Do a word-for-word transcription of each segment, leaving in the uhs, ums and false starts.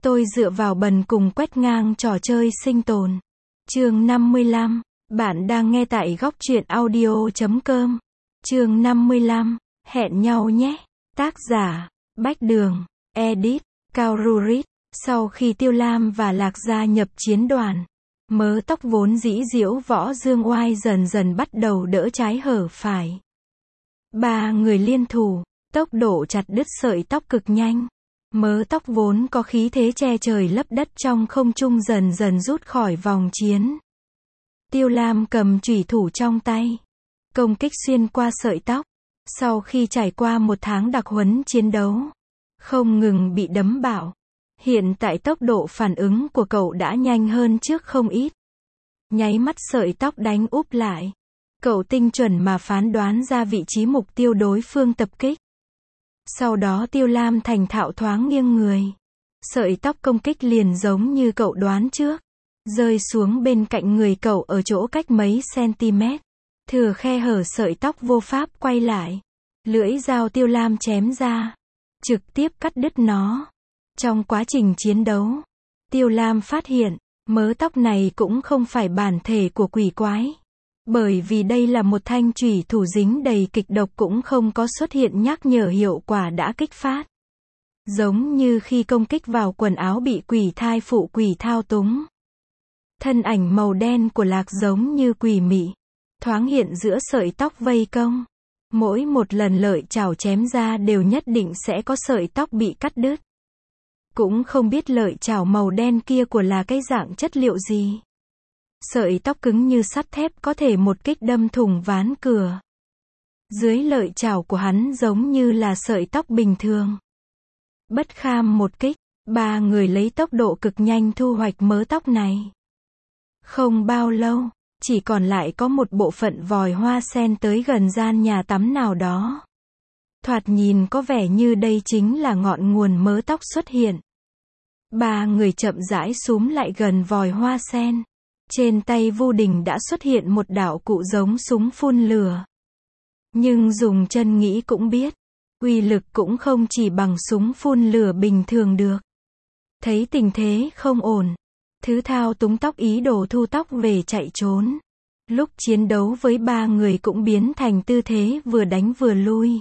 Tôi dựa vào bần cùng quét ngang trò chơi sinh tồn. Chương năm mươi lăm. Bạn đang nghe tại góc truyện audio chấm com. Chương năm mươi lăm. Hẹn nhau nhé. Tác giả: Bách Đường. Edit: Cao Rurit. Sau khi Tiêu Lam và Lạc gia nhập chiến đoàn, mớ tóc vốn dĩ diễu võ dương oai dần dần bắt đầu đỡ trái hở phải. Ba người liên thủ, tốc độ chặt đứt sợi tóc cực nhanh. Mớ tóc vốn có khí thế che trời lấp đất trong không trung dần dần rút khỏi vòng chiến. Tiêu Lam cầm chủy thủ trong tay, công kích xuyên qua sợi tóc. Sau khi trải qua một tháng đặc huấn chiến đấu, không ngừng bị đấm bạo, hiện tại tốc độ phản ứng của cậu đã nhanh hơn trước không ít. Nháy mắt sợi tóc đánh úp lại. Cậu tinh chuẩn mà phán đoán ra vị trí mục tiêu đối phương tập kích. Sau đó Tiêu Lam thành thạo thoáng nghiêng người. Sợi tóc công kích liền giống như cậu đoán trước, rơi xuống bên cạnh người cậu ở chỗ cách mấy cm. Thừa khe hở sợi tóc vô pháp quay lại. Lưỡi dao Tiêu Lam chém ra, trực tiếp cắt đứt nó. Trong quá trình chiến đấu, Tiêu Lam phát hiện, mớ tóc này cũng không phải bản thể của quỷ quái. Bởi vì đây là một thanh chủy thủ dính đầy kịch độc cũng không có xuất hiện nhắc nhở hiệu quả đã kích phát. Giống như khi công kích vào quần áo bị quỷ thai phụ quỷ thao túng. Thân ảnh màu đen của Lạc giống như quỷ mị, thoáng hiện giữa sợi tóc vây công. Mỗi một lần lợi chảo chém ra đều nhất định sẽ có sợi tóc bị cắt đứt. Cũng không biết lợi chảo màu đen kia của là cái dạng chất liệu gì. Sợi tóc cứng như sắt thép có thể một kích đâm thủng ván cửa. Dưới lợi chảo của hắn giống như là sợi tóc bình thường. Bất kham một kích, ba người lấy tốc độ cực nhanh thu hoạch mớ tóc này. Không bao lâu, chỉ còn lại có một bộ phận vòi hoa sen tới gần gian nhà tắm nào đó. Thoạt nhìn có vẻ như đây chính là ngọn nguồn mớ tóc xuất hiện. Ba người chậm rãi xúm lại gần vòi hoa sen. Trên tay Vu Đình đã xuất hiện một đạo cụ giống súng phun lửa. Nhưng dùng chân nghĩ cũng biết, uy lực cũng không chỉ bằng súng phun lửa bình thường được. Thấy tình thế không ổn, thứ thao túng tóc ý đồ thu tóc về chạy trốn. Lúc chiến đấu với ba người cũng biến thành tư thế vừa đánh vừa lui.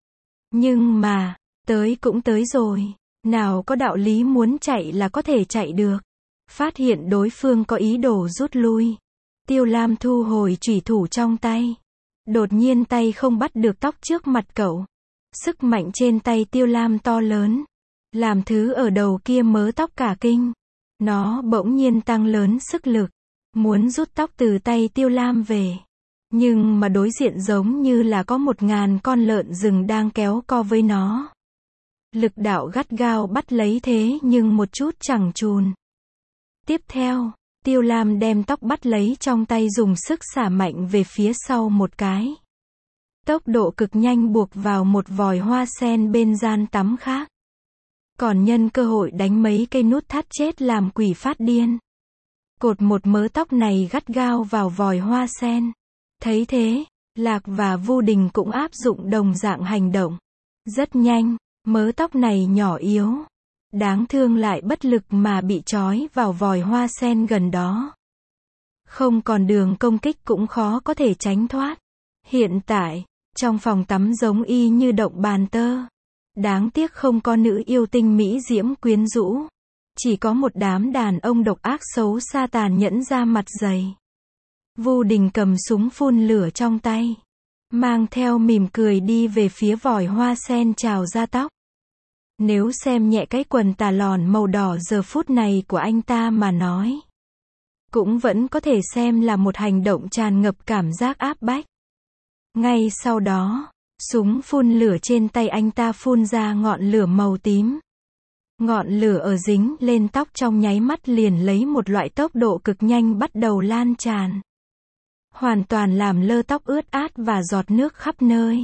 Nhưng mà, tới cũng tới rồi, nào có đạo lý muốn chạy là có thể chạy được. Phát hiện đối phương có ý đồ rút lui, Tiêu Lam thu hồi chủy thủ trong tay. Đột nhiên tay không bắt được tóc trước mặt cậu. Sức mạnh trên tay Tiêu Lam to lớn, làm thứ ở đầu kia mớ tóc cả kinh. Nó bỗng nhiên tăng lớn sức lực, muốn rút tóc từ tay Tiêu Lam về. Nhưng mà đối diện giống như là có một ngàn con lợn rừng đang kéo co với nó. Lực đạo gắt gao bắt lấy thế nhưng một chút chẳng chùn. Tiếp theo, Tiêu Lam đem tóc bắt lấy trong tay dùng sức xả mạnh về phía sau một cái. Tốc độ cực nhanh buộc vào một vòi hoa sen bên gian tắm khác. Còn nhân cơ hội đánh mấy cây nút thắt chết làm quỷ phát điên. Cột một mớ tóc này gắt gao vào vòi hoa sen. Thấy thế, Lạc và Vu Đình cũng áp dụng đồng dạng hành động. Rất nhanh, mớ tóc này nhỏ yếu, đáng thương lại bất lực mà bị trói vào vòi hoa sen gần đó. Không còn đường công kích cũng khó có thể tránh thoát. Hiện tại, trong phòng tắm giống y như động bàn tơ. Đáng tiếc không có nữ yêu tinh mỹ diễm quyến rũ. Chỉ có một đám đàn ông độc ác xấu xa tàn nhẫn da mặt dày. Vu Đình cầm súng phun lửa trong tay, mang theo mỉm cười đi về phía vòi hoa sen trào ra tóc. Nếu xem nhẹ cái quần tà lòn màu đỏ giờ phút này của anh ta mà nói, cũng vẫn có thể xem là một hành động tràn ngập cảm giác áp bách. Ngay sau đó, súng phun lửa trên tay anh ta phun ra ngọn lửa màu tím. Ngọn lửa ở dính lên tóc trong nháy mắt liền lấy một loại tốc độ cực nhanh bắt đầu lan tràn. Hoàn toàn làm lơ tóc ướt át và giọt nước khắp nơi.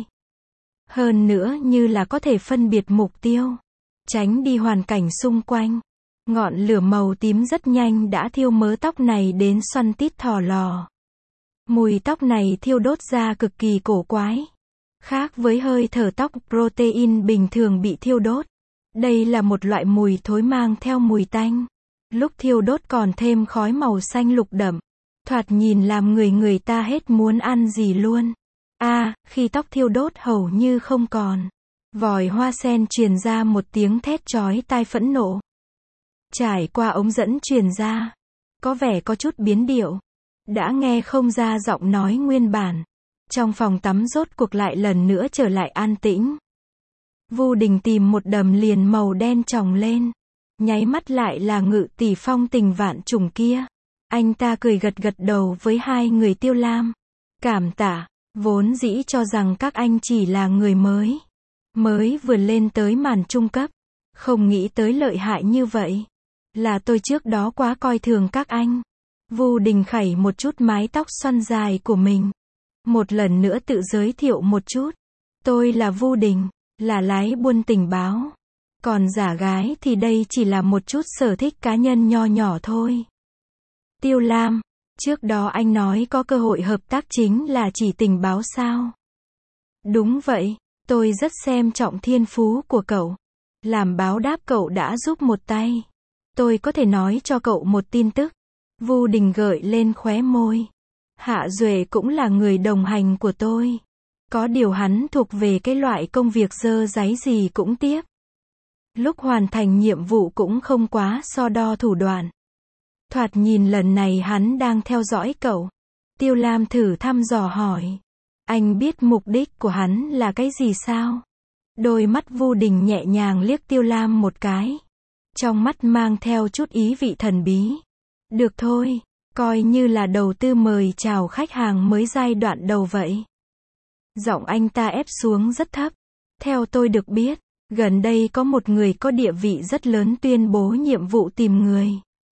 Hơn nữa như là có thể phân biệt mục tiêu, tránh đi hoàn cảnh xung quanh. Ngọn lửa màu tím rất nhanh đã thiêu mớ tóc này đến xoăn tít thò lò. Mùi tóc này thiêu đốt ra cực kỳ cổ quái. Khác với hơi thở tóc protein bình thường bị thiêu đốt. Đây là một loại mùi thối mang theo mùi tanh. Lúc thiêu đốt còn thêm khói màu xanh lục đậm. Thoạt nhìn làm người người ta hết muốn ăn gì luôn. A, à, khi tóc thiêu đốt hầu như không còn. Vòi hoa sen truyền ra một tiếng thét chói tai phẫn nộ. Trải qua ống dẫn truyền ra. Có vẻ có chút biến điệu. Đã nghe không ra giọng nói nguyên bản. Trong phòng tắm rốt cuộc lại lần nữa trở lại an tĩnh. Vu Đình tìm một đầm liền màu đen tròng lên. Nháy mắt lại là Ngự tỷ phong tình vạn trùng kia. Anh ta cười gật gật đầu với hai người Tiêu Lam. Cảm tạ, vốn dĩ cho rằng các anh chỉ là người mới. Mới vừa lên tới màn trung cấp. Không nghĩ tới lợi hại như vậy. Là tôi trước đó quá coi thường các anh. Vu Đình khẩy một chút mái tóc xoăn dài của mình. Một lần nữa tự giới thiệu một chút. Tôi là Vu Đình, là lái buôn tình báo. Còn giả gái thì đây chỉ là một chút sở thích cá nhân nho nhỏ thôi. Tiêu Lam, trước đó anh nói có cơ hội hợp tác chính là chỉ tình báo sao? Đúng vậy, tôi rất xem trọng thiên phú của cậu. Làm báo đáp cậu đã giúp một tay. Tôi có thể nói cho cậu một tin tức. Vu Đình gợi lên khóe môi. Hạ Duệ cũng là người đồng hành của tôi. Có điều hắn thuộc về cái loại công việc dơ dáy gì cũng tiếp. Lúc hoàn thành nhiệm vụ cũng không quá so đo thủ đoạn. Thoạt nhìn lần này hắn đang theo dõi cậu. Tiêu Lam thử thăm dò hỏi. Anh biết mục đích của hắn là cái gì sao? Đôi mắt Vu Đình nhẹ nhàng liếc Tiêu Lam một cái. Trong mắt mang theo chút ý vị thần bí. Được thôi, coi như là đầu tư mời chào khách hàng mới giai đoạn đầu vậy. Giọng anh ta ép xuống rất thấp. Theo tôi được biết, gần đây có một người có địa vị rất lớn tuyên bố nhiệm vụ tìm người.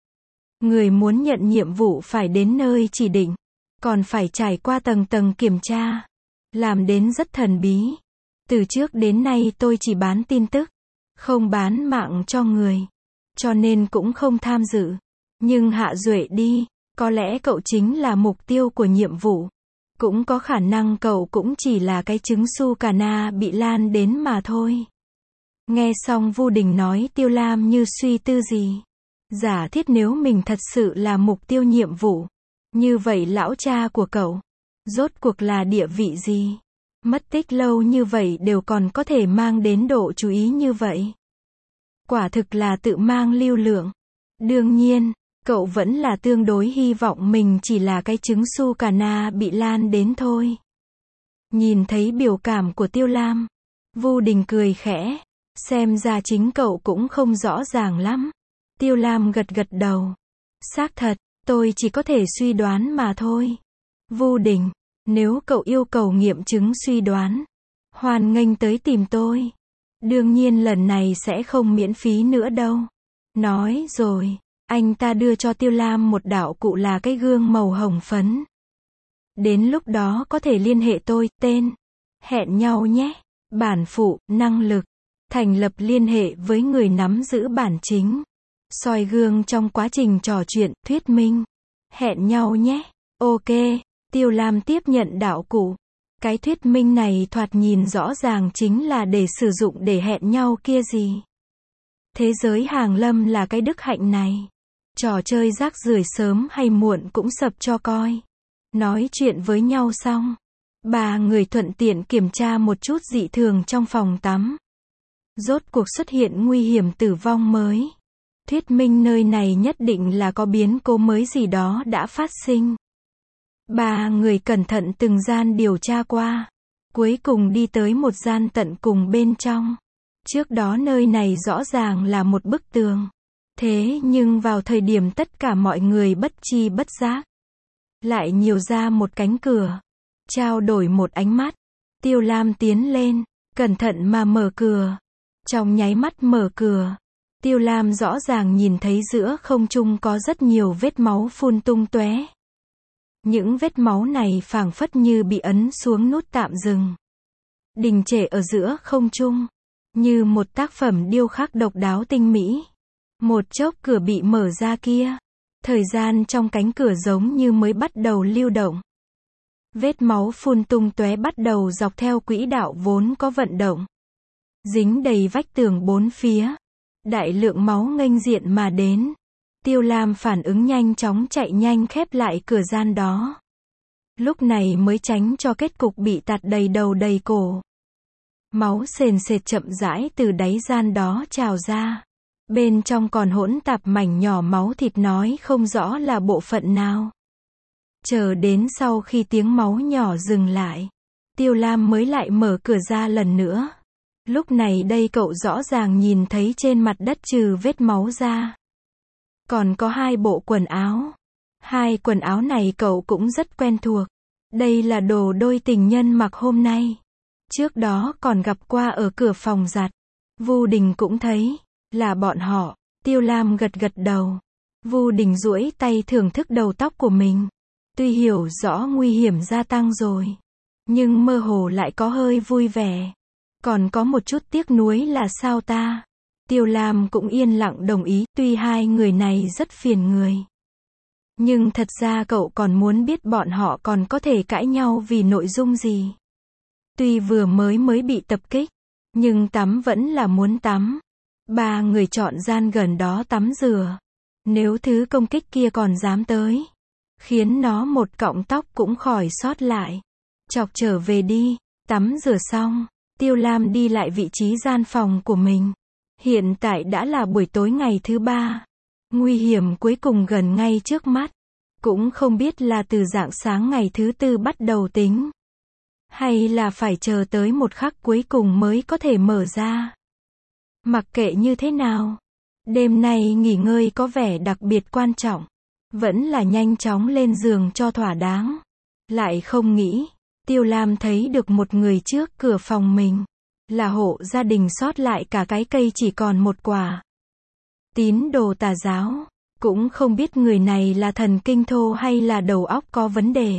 Người muốn nhận nhiệm vụ phải đến nơi chỉ định, còn phải trải qua tầng tầng kiểm tra. Làm đến rất thần bí. Từ trước đến nay tôi chỉ bán tin tức, không bán mạng cho người. Cho nên cũng không tham dự. Nhưng Hạ Duệ đi, có lẽ cậu chính là mục tiêu của nhiệm vụ. Cũng có khả năng cậu cũng chỉ là cái trứng su cà na bị lan đến mà thôi. Nghe xong Vu Đình nói, Tiêu Lam như suy tư gì. Giả thiết nếu mình thật sự là mục tiêu nhiệm vụ. Như vậy lão cha của cậu, rốt cuộc là địa vị gì? Mất tích lâu như vậy đều còn có thể mang đến độ chú ý như vậy. Quả thực là tự mang lưu lượng. Đương nhiên, cậu vẫn là tương đối hy vọng mình chỉ là cái trứng su cà na bị lan đến thôi. Nhìn thấy biểu cảm của Tiêu Lam, Vu Đình cười khẽ. Xem ra chính cậu cũng không rõ ràng lắm. Tiêu Lam gật gật đầu. Xác thật, tôi chỉ có thể suy đoán mà thôi. Vu Đình, nếu cậu yêu cầu nghiệm chứng suy đoán, hoan nghênh tới tìm tôi. Đương nhiên lần này sẽ không miễn phí nữa đâu. Nói rồi, anh ta đưa cho Tiêu Lam một đạo cụ là cái gương màu hồng phấn. Đến lúc đó có thể liên hệ tôi, tên. Hẹn nhau nhé. Bản phụ, năng lực. Thành lập liên hệ với người nắm giữ bản chính. Soi gương trong quá trình trò chuyện, thuyết minh. Hẹn nhau nhé. Ok, Tiêu Lam tiếp nhận đạo cụ. Cái thuyết minh này thoạt nhìn rõ ràng chính là để sử dụng để hẹn nhau kia gì. Thế giới hàng lâm là cái đức hạnh này. Trò chơi rác rưởi sớm hay muộn cũng sập cho coi. Nói chuyện với nhau xong, ba người thuận tiện kiểm tra một chút dị thường trong phòng tắm. Rốt cuộc xuất hiện nguy hiểm tử vong mới. Thuyết minh nơi này nhất định là có biến cố mới gì đó đã phát sinh. Ba người cẩn thận từng gian điều tra qua. Cuối cùng đi tới một gian tận cùng bên trong. Trước đó nơi này rõ ràng là một bức tường. Thế nhưng vào thời điểm tất cả mọi người bất chi bất giác, lại nhiều ra một cánh cửa. Trao đổi một ánh mắt. Tiêu Lam tiến lên, cẩn thận mà mở cửa. Trong nháy mắt mở cửa, Tiêu Lam rõ ràng nhìn thấy giữa không trung có rất nhiều vết máu phun tung tóe. Những vết máu này phảng phất như bị ấn xuống nút tạm dừng. Đình trệ ở giữa không trung, như một tác phẩm điêu khắc độc đáo tinh mỹ. Một chốc cửa bị mở ra kia. Thời gian trong cánh cửa giống như mới bắt đầu lưu động. Vết máu phun tung tóe bắt đầu dọc theo quỹ đạo vốn có vận động. dính đầy vách tường bốn phía. Đại lượng máu nghênh diện mà đến. Tiêu Lam phản ứng nhanh chóng chạy nhanh khép lại cửa gian đó. Lúc này mới tránh cho kết cục bị tạt đầy đầu đầy cổ. Máu sền sệt chậm rãi từ đáy gian đó trào ra. Bên trong còn hỗn tạp mảnh nhỏ máu thịt nói không rõ là bộ phận nào. Chờ đến sau khi tiếng máu nhỏ dừng lại, Tiêu Lam mới lại mở cửa ra lần nữa. Lúc này đây cậu rõ ràng nhìn thấy trên mặt đất trừ vết máu ra, còn có hai bộ quần áo. Hai quần áo này cậu cũng rất quen thuộc. Đây là đồ đôi tình nhân mặc hôm nay. Trước đó còn gặp qua ở cửa phòng giặt. Vu Đình cũng thấy, là bọn họ. Tiêu Lam gật gật đầu. Vu Đình duỗi tay thưởng thức đầu tóc của mình. Tuy hiểu rõ nguy hiểm gia tăng rồi, nhưng mơ hồ lại có hơi vui vẻ. Còn có một chút tiếc nuối là sao ta? Tiêu Lam cũng yên lặng đồng ý, tuy hai người này rất phiền người. Nhưng thật ra cậu còn muốn biết bọn họ còn có thể cãi nhau vì nội dung gì. Tuy vừa mới mới bị tập kích, nhưng tắm vẫn là muốn tắm. Ba người chọn gian gần đó tắm rửa. Nếu thứ công kích kia còn dám tới, khiến nó một cọng tóc cũng khỏi sót lại. Chọc trở về đi. Tắm rửa xong, Tiêu Lam đi lại vị trí gian phòng của mình. Hiện tại đã là buổi tối ngày thứ ba. Nguy hiểm cuối cùng gần ngay trước mắt. Cũng không biết là từ rạng sáng ngày thứ tư bắt đầu tính, hay là phải chờ tới một khắc cuối cùng mới có thể mở ra. Mặc kệ như thế nào, đêm nay nghỉ ngơi có vẻ đặc biệt quan trọng. Vẫn là nhanh chóng lên giường cho thỏa đáng. Lại không nghĩ, Tiêu Lam thấy được một người trước cửa phòng mình. Là hộ gia đình sót lại cả cái cây chỉ còn một quả. Tín đồ tà giáo. Cũng không biết người này là thần kinh thô hay là đầu óc có vấn đề.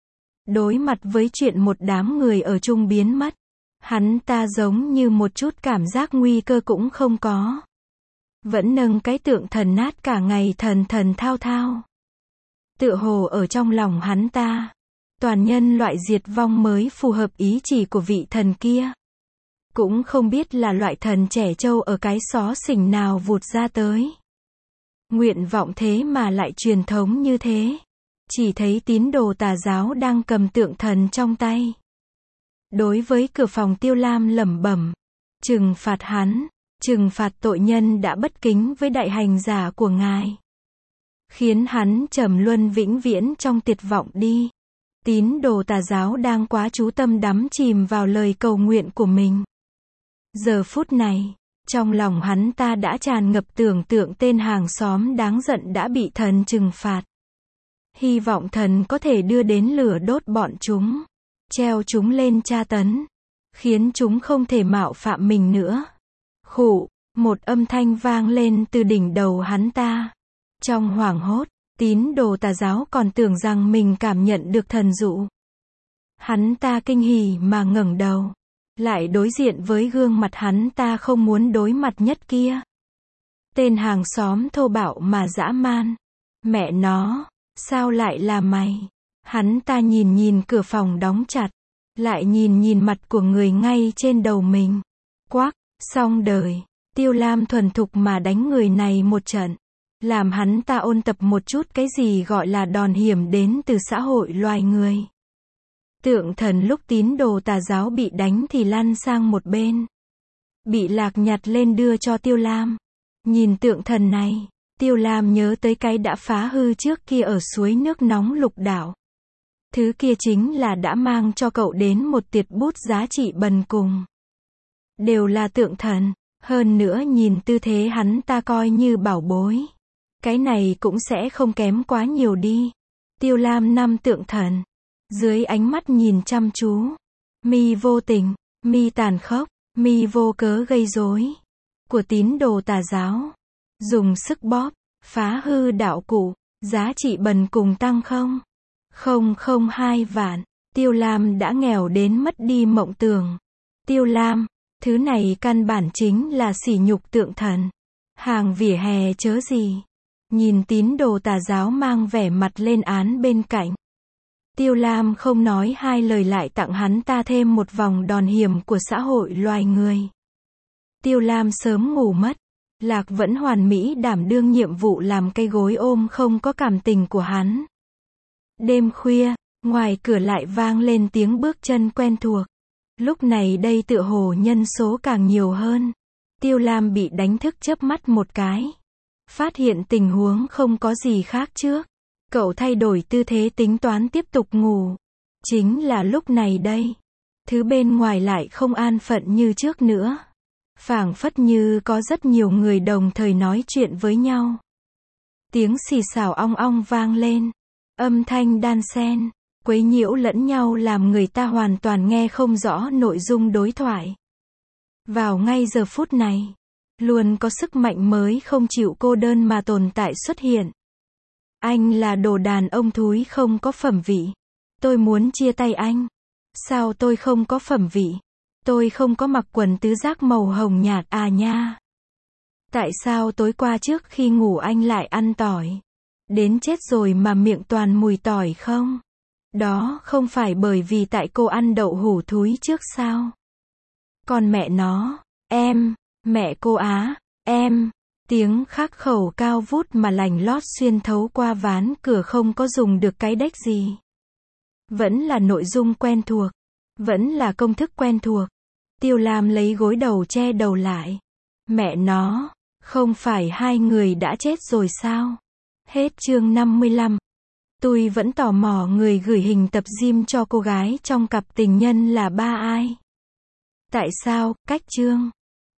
Đối mặt với chuyện một đám người ở chung biến mất, hắn ta giống như một chút cảm giác nguy cơ cũng không có. Vẫn nâng cái tượng thần nát cả ngày thần thần thao thao. Tựa hồ ở trong lòng hắn ta, toàn nhân loại diệt vong mới phù hợp ý chỉ của vị thần kia. Cũng không biết là loại thần trẻ trâu ở cái xó xỉnh nào vụt ra tới. Nguyện vọng thế mà lại truyền thống như thế. Chỉ thấy tín đồ tà giáo đang cầm tượng thần trong tay. Đối với cửa phòng Tiêu Lam lẩm bẩm, trừng phạt hắn, trừng phạt tội nhân đã bất kính với đại hành giả của ngài. Khiến hắn trầm luân vĩnh viễn trong tuyệt vọng đi. Tín đồ tà giáo đang quá chú tâm đắm chìm vào lời cầu nguyện của mình. Giờ phút này, trong lòng hắn ta đã tràn ngập tưởng tượng tên hàng xóm đáng giận đã bị thần trừng phạt. Hy vọng thần có thể đưa đến lửa đốt bọn chúng, treo chúng lên tra tấn, khiến chúng không thể mạo phạm mình nữa. Khụ, một âm thanh vang lên từ đỉnh đầu hắn ta. Trong hoảng hốt, tín đồ tà giáo còn tưởng rằng mình cảm nhận được thần dụ. Hắn ta kinh hỉ mà ngẩng đầu, lại đối diện với gương mặt hắn ta không muốn đối mặt nhất kia. Tên hàng xóm thô bạo mà dã man. Mẹ nó, sao lại là mày? Hắn ta nhìn nhìn cửa phòng đóng chặt, lại nhìn nhìn mặt của người ngay trên đầu mình. Quắc, xong đời. Tiêu Lam thuần thục mà đánh người này một trận, làm hắn ta ôn tập một chút cái gì gọi là đòn hiểm đến từ xã hội loài người. Tượng thần lúc tín đồ tà giáo bị đánh thì lăn sang một bên, bị Lạc nhặt lên đưa cho Tiêu Lam. Nhìn tượng thần này, Tiêu Lam nhớ tới cái đã phá hư trước kia ở suối nước nóng Lục Đảo. Thứ kia chính là đã mang cho cậu đến một tiệt bút giá trị bần cùng. Đều là tượng thần, hơn nữa nhìn tư thế hắn ta coi như bảo bối. Cái này cũng sẽ không kém quá nhiều đi. Tiêu Lam năm tượng thần, dưới ánh mắt nhìn chăm chú, mi vô tình, mi tàn khốc, mi vô cớ gây rối của tín đồ tà giáo, dùng sức bóp, phá hư đạo cụ, giá trị bần cùng tăng không, không không hai vạn. Tiêu Lam đã nghèo đến mất đi mộng tưởng. Tiêu Lam, thứ này căn bản chính là sỉ nhục tượng thần, hàng vỉa hè chớ gì. Nhìn tín đồ tà giáo mang vẻ mặt lên án bên cạnh, Tiêu Lam không nói hai lời lại tặng hắn ta thêm một vòng đòn hiểm của xã hội loài người. Tiêu Lam sớm ngủ mất. Lạc vẫn hoàn mỹ đảm đương nhiệm vụ làm cây gối ôm không có cảm tình của hắn. Đêm khuya, ngoài cửa lại vang lên tiếng bước chân quen thuộc. Lúc này đây tựa hồ nhân số càng nhiều hơn. Tiêu Lam bị đánh thức chớp mắt một cái. Phát hiện tình huống không có gì khác trước. Cậu thay đổi tư thế tính toán tiếp tục ngủ. Chính là lúc này đây. Thứ bên ngoài lại không an phận như trước nữa. Phảng phất như có rất nhiều người đồng thời nói chuyện với nhau. Tiếng xì xào ong ong vang lên. Âm thanh đan xen, quấy nhiễu lẫn nhau làm người ta hoàn toàn nghe không rõ nội dung đối thoại. Vào ngay giờ phút này, luôn có sức mạnh mới không chịu cô đơn mà tồn tại xuất hiện. Anh là đồ đàn ông thúi không có phẩm vị. Tôi muốn chia tay anh. Sao tôi không có phẩm vị? Tôi không có mặc quần tứ giác màu hồng nhạt à nha. Tại sao tối qua trước khi ngủ anh lại ăn tỏi? Đến chết rồi mà miệng toàn mùi tỏi không? Đó không phải bởi vì tại cô ăn đậu hủ thúi trước sao? Còn mẹ nó, em, mẹ cô á, em, tiếng khắc khẩu cao vút mà lành lót xuyên thấu qua ván cửa không có dùng được cái đếch gì. Vẫn là nội dung quen thuộc, vẫn là công thức quen thuộc. Tiêu Lam lấy gối đầu che đầu lại. Mẹ nó, không phải hai người đã chết rồi sao? Hết chương năm mươi lăm. Tôi vẫn tò mò người gửi hình tập gym cho cô gái trong cặp tình nhân là ba ai? Tại sao, cách chương